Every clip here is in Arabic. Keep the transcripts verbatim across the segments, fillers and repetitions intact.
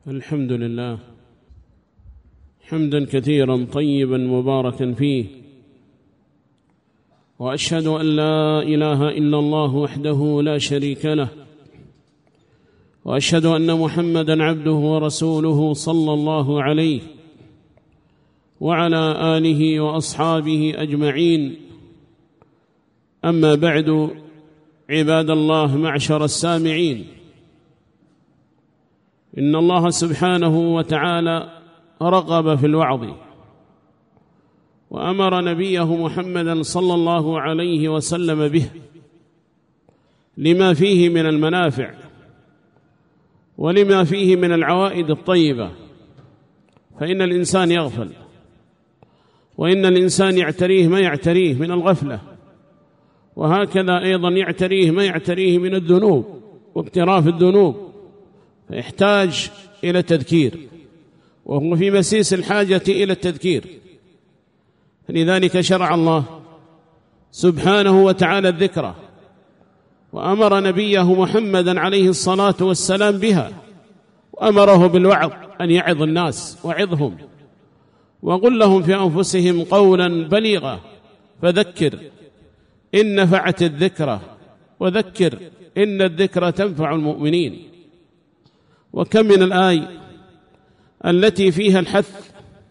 الحمد لله حمدا كثيرا طيبا مباركا فيه، وأشهد أن لا إله إلا الله وحده لا شريك له، وأشهد أن محمدًا عبده ورسوله صلى الله عليه وعلى آله وأصحابه أجمعين. أما بعد، عباد الله معشر السامعين، إن الله سبحانه وتعالى رغب في الوعظ، وأمر نبيه محمدًا صلى الله عليه وسلم به لما فيه من المنافع ولما فيه من العوائد الطيبة. فإن الإنسان يغفل، وإن الإنسان يعتريه ما يعتريه من الغفلة، وهكذا أيضا يعتريه ما يعتريه من الذنوب واقتراف الذنوب، فيحتاج إلى تذكير، وهو في مسيس الحاجة إلى التذكير. لذلك شرع الله سبحانه وتعالى الذكرى، وأمر نبيه محمدًا عليه الصلاة والسلام بها، وأمره بالوعظ أن يعظ الناس وعظهم وقل لهم في أنفسهم قولا بليغا، فذكر إن نفعت الذكرى وذكر إن الذكرى تنفع المؤمنين. وكم من الآي التي فيها الحث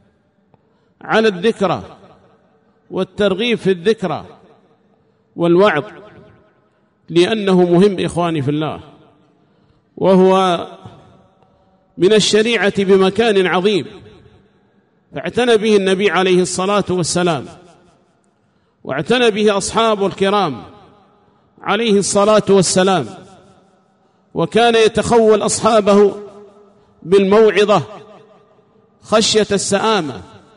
على الذكرى والترغيب في الذكرى والوعظ، لأنه مهم إخواني في الله، وهو من الشريعة بمكان عظيم، فاعتنى به النبي عليه الصلاة والسلام، واعتنى به أصحابه الكرام عليه الصلاة والسلام، وكان يتخول أصحابه بالموعظة خشية السآمة،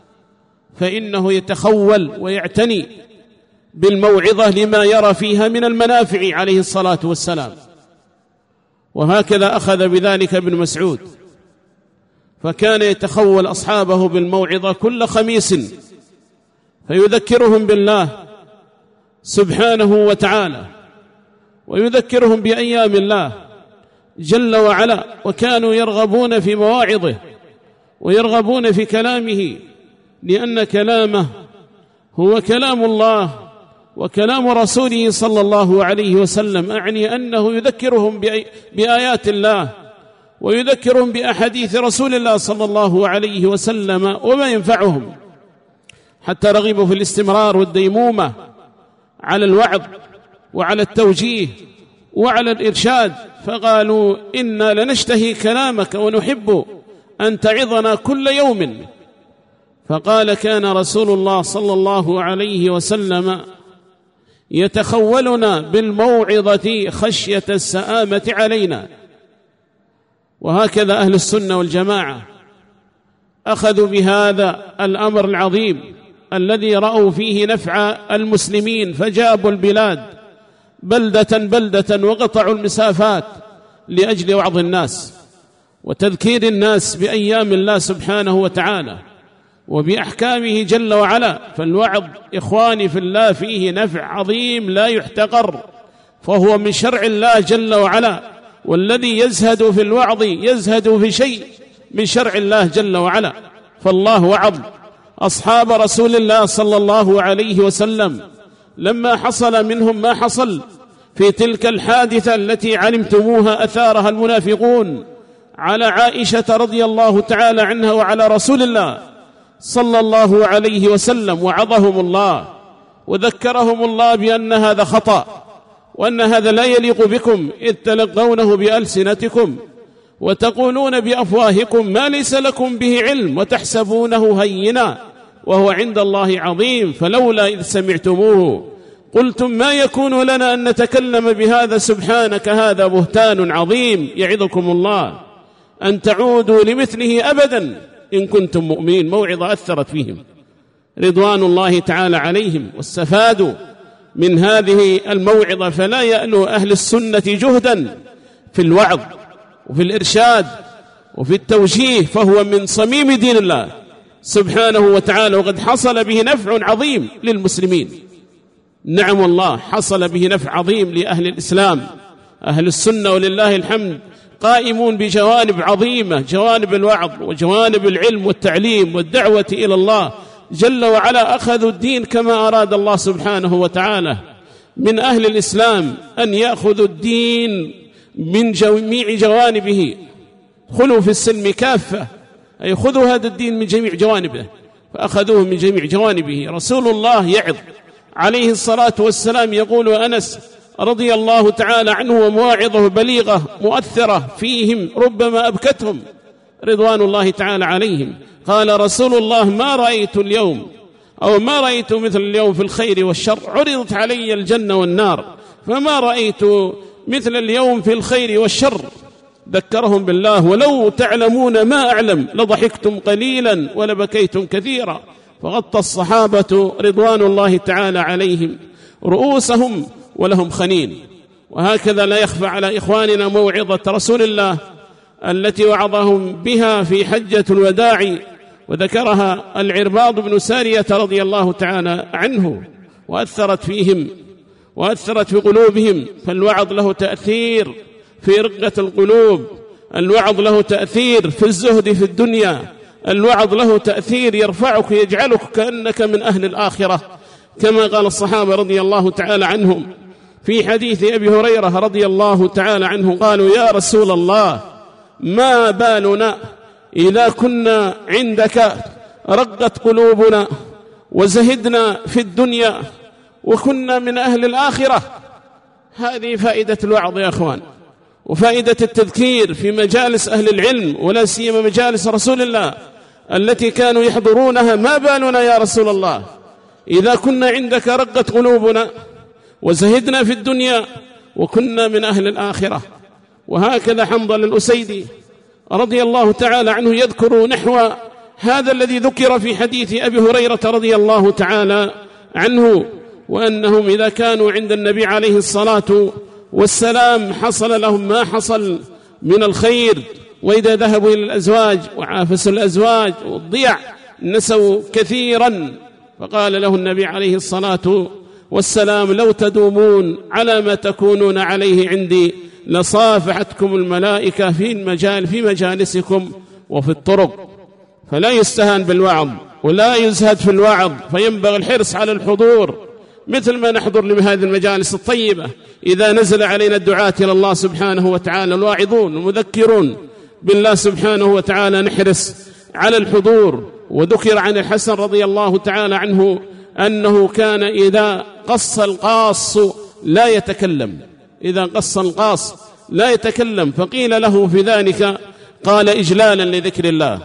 فإنه يتخول ويعتني بالموعظة لما يرى فيها من المنافع عليه الصلاة والسلام. وهكذا أخذ بذلك ابن مسعود، فكان يتخول أصحابه بالموعظة كل خميس، فيذكرهم بالله سبحانه وتعالى، ويذكرهم بأيام الله جل وعلا، وكانوا يرغبون في مواعظه ويرغبون في كلامه، لأن كلامه هو كلام الله وكلام رسوله صلى الله عليه وسلم، أعني أنه يذكرهم بآيات الله ويذكرهم بأحاديث رسول الله صلى الله عليه وسلم وما ينفعهم، حتى رغبوا في الاستمرار والديمومة على الوعظ وعلى التوجيه وعلى الإرشاد، فقالوا إنا لنشتهي كلامك ونحب أن تعظنا كل يوم. فقال كان رسول الله صلى الله عليه وسلم يتخولنا بالموعظة خشية السآمة علينا. وهكذا أهل السنة والجماعة أخذوا بهذا الأمر العظيم الذي رأوا فيه نفع المسلمين، فجابوا البلاد بلدة بلدة وقطعوا المسافات لأجل وعظ الناس وتذكير الناس بأيام الله سبحانه وتعالى وبأحكامه جل وعلا. فالوعظ إخواني في الله فيه نفع عظيم لا يحتقر، فهو من شرع الله جل وعلا، والذي يزهد في الوعظ يزهد في شيء من شرع الله جل وعلا. فالله وعظ أصحاب رسول الله صلى الله عليه وسلم لما حصل منهم ما حصل في تلك الحادثة التي علمتموها أثارها المنافقون على عائشة رضي الله تعالى عنها وعلى رسول الله صلى الله عليه وسلم، وعظهم الله وذكرهم الله بأن هذا خطأ، وأن هذا لا يليق بكم، إذ تلقونه بألسنتكم وتقولون بأفواهكم ما ليس لكم به علم، وتحسبونه هينا وهو عند الله عظيم، فلولا إذ سمعتموه قلتم ما يكون لنا أن نتكلم بهذا، سبحانك هذا بهتان عظيم. يعظكم الله أن تعودوا لمثله أبدا إن كنتم مؤمنين. موعظة أثرت فيهم رضوان الله تعالى عليهم، واستفادوا من هذه الموعظة. فلا يألو أهل السنة جهدا في الوعظ وفي الإرشاد وفي التوجيه، فهو من صميم دين الله سبحانه وتعالى، وقد حصل به نفع عظيم للمسلمين. نعم الله، حصل به نفع عظيم لأهل الإسلام أهل السنة ولله الحمد قائمون بجوانب عظيمة، جوانب الوعظ وجوانب العلم والتعليم والدعوة إلى الله جل وعلا. أخذوا الدين كما أراد الله سبحانه وتعالى. من أهل الإسلام أن يأخذوا الدين من جميع جوانبه. خلوا في السلم كافة، أي خذوا هذا الدين من جميع جوانبه، فأخذوه من جميع جوانبه. رسول الله يعظ عليه الصلاة والسلام، يقول أنس رضي الله تعالى عنه ومواعظه بليغة مؤثرة فيهم ربما أبكتهم رضوان الله تعالى عليهم. قال رسول الله: ما رأيت اليوم أو ما رأيت مثل اليوم في الخير والشر، عرضت علي الجنة والنار فما رأيت مثل اليوم في الخير والشر. ذكرهم بالله: ولو تعلمون ما أعلم لضحكتم قليلا ولبكيتم كثيرا. فغطى الصحابة رضوان الله تعالى عليهم رؤوسهم ولهم خنين. وهكذا لا يخفى على إخواننا موعظة رسول الله التي وعظهم بها في حجة الوداع، وذكرها العرباض بن سارية رضي الله تعالى عنه، وأثرت فيهم وأثرت في قلوبهم. فالوعظ له تأثير في رقة القلوب، الوعظ له تأثير في الزهد في الدنيا، الوعظ له تأثير يرفعك يجعلك كأنك من أهل الآخرة، كما قال الصحابة رضي الله تعالى عنهم في حديث أبي هريرة رضي الله تعالى عنه، قالوا: يا رسول الله، ما بالنا إذا كنا عندك رقت قلوبنا وزهدنا في الدنيا وكنا من أهل الآخرة. هذه فائدة الوعظ يا أخوان، وفائدة التذكير في مجالس أهل العلم، ولا سيما مجالس رسول الله التي كانوا يحضرونها. ما بالنا يا رسول الله إذا كنا عندك رقت قلوبنا وزهدنا في الدنيا وكنا من أهل الآخرة. وهكذا حنظل الأسيدي رضي الله تعالى عنه يذكر نحو هذا الذي ذكر في حديث أبي هريرة رضي الله تعالى عنه، وأنهم إذا كانوا عند النبي عليه الصلاة والسلام حصل لهم ما حصل من الخير، وإذا ذهبوا إلى الأزواج وعافسوا الأزواج والضيع نسوا كثيرا. فقال له النبي عليه الصلاة والسلام: لو تدومون على ما تكونون عليه عندي لصافحتكم الملائكة في المجال في مجالسكم وفي الطرق. فلا يستهان بالوعظ ولا يزهد في الوعظ، فينبغي الحرص على الحضور مثل ما نحضر لهذه المجالس الطيبة. إذا نزل علينا الدعاة إلى الله سبحانه وتعالى الواعظون المذكرون بالله سبحانه وتعالى نحرص على الحضور. وذكر عن الحسن رضي الله تعالى عنه أنه كان إذا قص القاص لا يتكلم، إذا قص القاص لا يتكلم. فقيل له في ذلك قال: إجلالا لذكر الله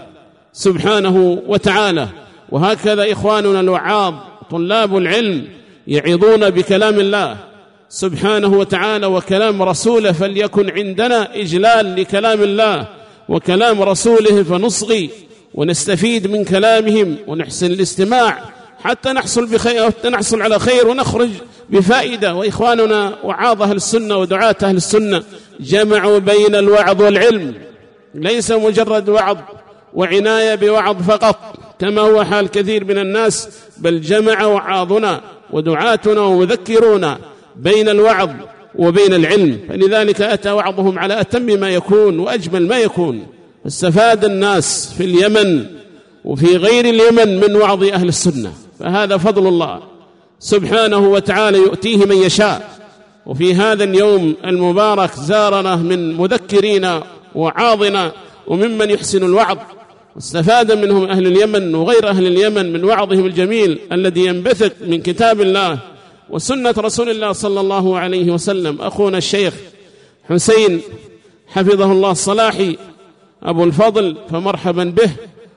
سبحانه وتعالى. وهكذا إخواننا الوعاظ طلاب العلم يعظون بكلام الله سبحانه وتعالى وكلام رسوله، فليكن عندنا إجلال لكلام الله وكلام رسوله، فنصغي ونستفيد من كلامهم ونحسن الاستماع حتى نحصل بخير، حتى نحصل على خير ونخرج بفائدة. وإخواننا وعاظ أهل السنة ودعاة أهل السنة جمعوا بين الوعظ والعلم، ليس مجرد وعظ وعناية بوعظ فقط كما هو حال كثير من الناس، بل جمع وعاظنا ودعاتنا ومذكرونا بين الوعظ وبين العلم. فلذلك أتى وعظهم على أتم ما يكون وأجمل ما يكون. استفاد الناس في اليمن وفي غير اليمن من وعظ أهل السنة، فهذا فضل الله سبحانه وتعالى يؤتيه من يشاء. وفي هذا اليوم المبارك زارنا من مذكرين وعاظنا وممن يحسن الوعظ، واستفاد منهم أهل اليمن وغير أهل اليمن من وعظهم الجميل الذي ينبثق من كتاب الله وسنة رسول الله صلى الله عليه وسلم. أخونا الشيخ حسين حفظه الله الصلاحي أبو الفضل، فمرحبا به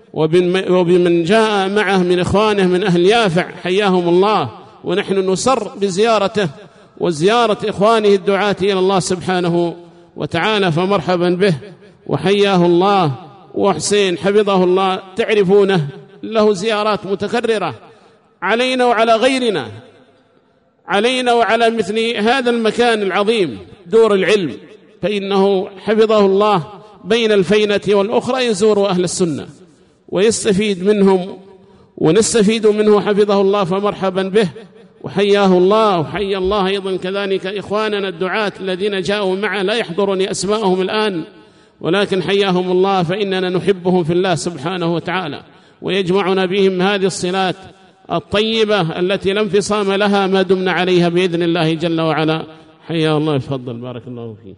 وبمن جاء معه من إخوانه من أهل يافع، حياهم الله. ونحن نسر بزيارته وزيارة إخوانه الدعاة إلى الله سبحانه وتعالى، فمرحبا به وحياه الله. وحسين حفظه الله تعرفونه، له زيارات متكررة علينا وعلى غيرنا، علينا وعلى مثل هذا المكان العظيم دور العلم، فإنه حفظه الله بين الفينة والأخرى يزور أهل السنة ويستفيد منهم ونستفيد منه حفظه الله، فمرحبا به وحياه الله. وحيا الله أيضا كذلك إخواننا الدعاة الذين جاءوا معه، لا يحضرني أسماءهم الآن، ولكن حياهم الله فإننا نحبهم في الله سبحانه وتعالى، ويجمعنا بهم هذه الصلات الطيبة التي لا انفصام لها ما دمنا عليها بإذن الله جل وعلا. حيا الله، يفضل، بارك الله فيك.